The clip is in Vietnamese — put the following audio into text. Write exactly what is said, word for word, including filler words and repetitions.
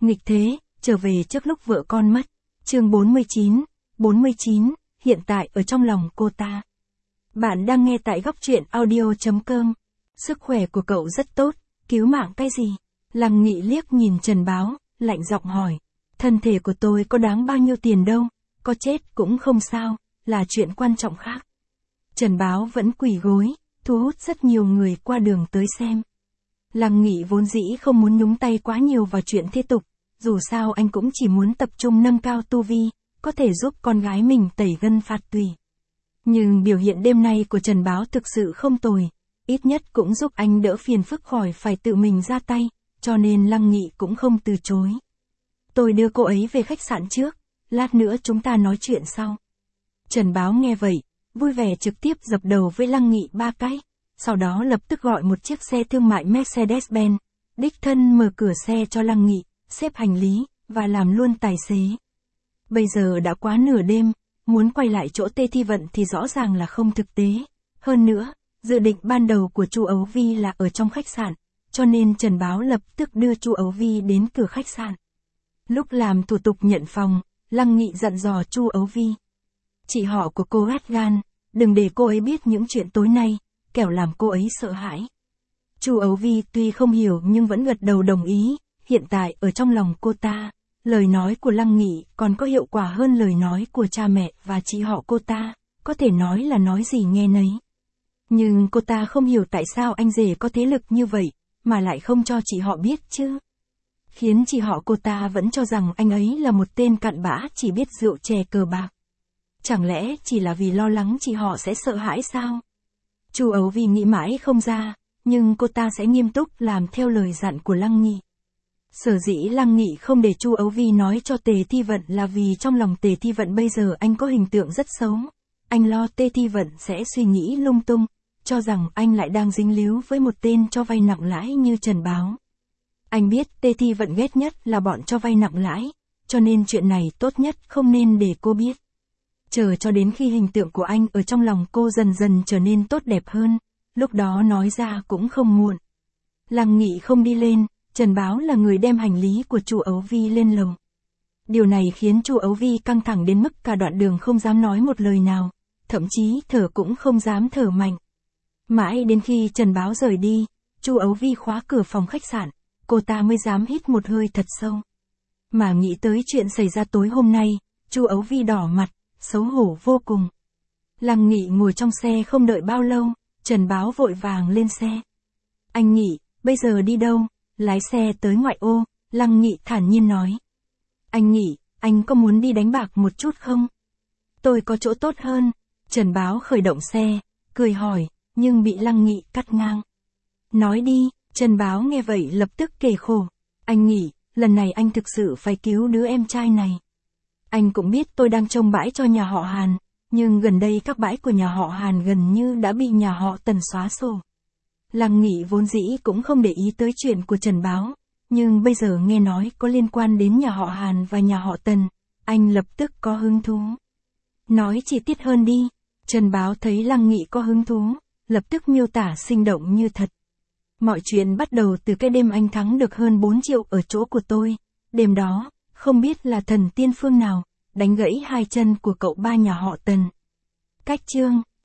Nghịch thế, trở về trước lúc vợ con mất. Chương bốn mươi chín, bốn mươi chín, hiện tại ở trong lòng cô ta. Bạn đang nghe tại góc truyện audio chấm com. Sức khỏe của cậu rất tốt, cứu mạng cái gì? Lăng Nghị liếc nhìn Trần Báo, lạnh giọng hỏi. Thân thể của tôi có đáng bao nhiêu tiền đâu, có chết cũng không sao, là chuyện quan trọng khác. Trần Báo vẫn quỳ gối, thu hút rất nhiều người qua đường tới xem. Lăng Nghị vốn dĩ không muốn nhúng tay quá nhiều vào chuyện thế tục, dù sao anh cũng chỉ muốn tập trung nâng cao tu vi, có thể giúp con gái mình tẩy gân phạt tùy. Nhưng biểu hiện đêm nay của Trần Báo thực sự không tồi, ít nhất cũng giúp anh đỡ phiền phức khỏi phải tự mình ra tay, cho nên Lăng Nghị cũng không từ chối. Tôi đưa cô ấy về khách sạn trước, lát nữa chúng ta nói chuyện sau. Trần Báo nghe vậy, vui vẻ trực tiếp dập đầu với Lăng Nghị ba cái, sau đó lập tức gọi một chiếc xe thương mại Mercedes-Benz, đích thân mở cửa xe cho Lăng Nghị, xếp hành lý, và làm luôn tài xế. Bây giờ đã quá nửa đêm, muốn quay lại chỗ Tê Thi Vận thì rõ ràng là không thực tế. Hơn nữa, dự định ban đầu của Chu Ấu Vi là ở trong khách sạn, cho nên Trần Báo lập tức đưa Chu Ấu Vi đến cửa khách sạn. Lúc làm thủ tục nhận phòng, Lăng Nghị dặn dò Chu Ấu Vi. Chị họ của cô gắt gan, đừng để cô ấy biết những chuyện tối nay, kẻo làm cô ấy sợ hãi. Chu Ấu Vi tuy không hiểu nhưng vẫn gật đầu đồng ý, hiện tại ở trong lòng cô ta, lời nói của Lăng Nghị còn có hiệu quả hơn lời nói của cha mẹ và chị họ cô ta, có thể nói là nói gì nghe nấy. Nhưng cô ta không hiểu tại sao anh rể có thế lực như vậy, mà lại không cho chị họ biết chứ. Khiến chị họ cô ta vẫn cho rằng anh ấy là một tên cặn bã chỉ biết rượu chè cờ bạc. Chẳng lẽ chỉ là vì lo lắng chị họ sẽ sợ hãi sao? Chu Ấu Vi nghĩ mãi không ra, nhưng cô ta sẽ nghiêm túc làm theo lời dặn của Lăng Nghị. Sở dĩ Lăng Nghị không để Chu Ấu Vi nói cho Tề Thi Vận là vì trong lòng Tề Thi Vận bây giờ anh có hình tượng rất xấu. Anh lo Tề Thi Vận sẽ suy nghĩ lung tung, cho rằng anh lại đang dính líu với một tên cho vay nặng lãi như Trần Báo. Anh biết Tề Thi Vận ghét nhất là bọn cho vay nặng lãi, cho nên chuyện này tốt nhất không nên để cô biết. Chờ cho đến khi hình tượng của anh ở trong lòng cô dần dần trở nên tốt đẹp hơn, lúc đó nói ra cũng không muộn. Lăng Nghị không đi lên, Trần Báo là người đem hành lý của Chu Ấu Vi lên lầu. Điều này khiến Chu Ấu Vi căng thẳng đến mức cả đoạn đường không dám nói một lời nào, thậm chí thở cũng không dám thở mạnh. Mãi đến khi Trần Báo rời đi, Chu Ấu Vi khóa cửa phòng khách sạn, cô ta mới dám hít một hơi thật sâu. Mà nghĩ tới chuyện xảy ra tối hôm nay, Chu Ấu Vi đỏ mặt, xấu hổ vô cùng. Lăng Nghị ngồi trong xe không đợi bao lâu, Trần Báo vội vàng lên xe. Anh Nghị, bây giờ đi đâu? Lái xe tới ngoại ô, Lăng Nghị thản nhiên nói. Anh Nghị, anh có muốn đi đánh bạc một chút không? Tôi có chỗ tốt hơn. Trần Báo khởi động xe, cười hỏi, nhưng bị Lăng Nghị cắt ngang. Nói đi, Trần Báo nghe vậy lập tức kể khổ. Anh Nghị, lần này anh thực sự phải cứu đứa em trai này. Anh cũng biết tôi đang trông bãi cho nhà họ Hàn, nhưng gần đây các bãi của nhà họ Hàn gần như đã bị nhà họ Tần xóa sổ. Lăng Nghị vốn dĩ cũng không để ý tới chuyện của Trần Báo, nhưng bây giờ nghe nói có liên quan đến nhà họ Hàn và nhà họ Tần, anh lập tức có hứng thú. Nói chi tiết hơn đi. Trần Báo thấy Lăng Nghị có hứng thú, lập tức miêu tả sinh động như thật. Mọi chuyện bắt đầu từ cái đêm anh thắng được hơn bốn triệu ở chỗ của tôi. Đêm đó, không biết là thần tiên phương nào, đánh gãy hai chân của cậu ba nhà họ Tần. Cách chương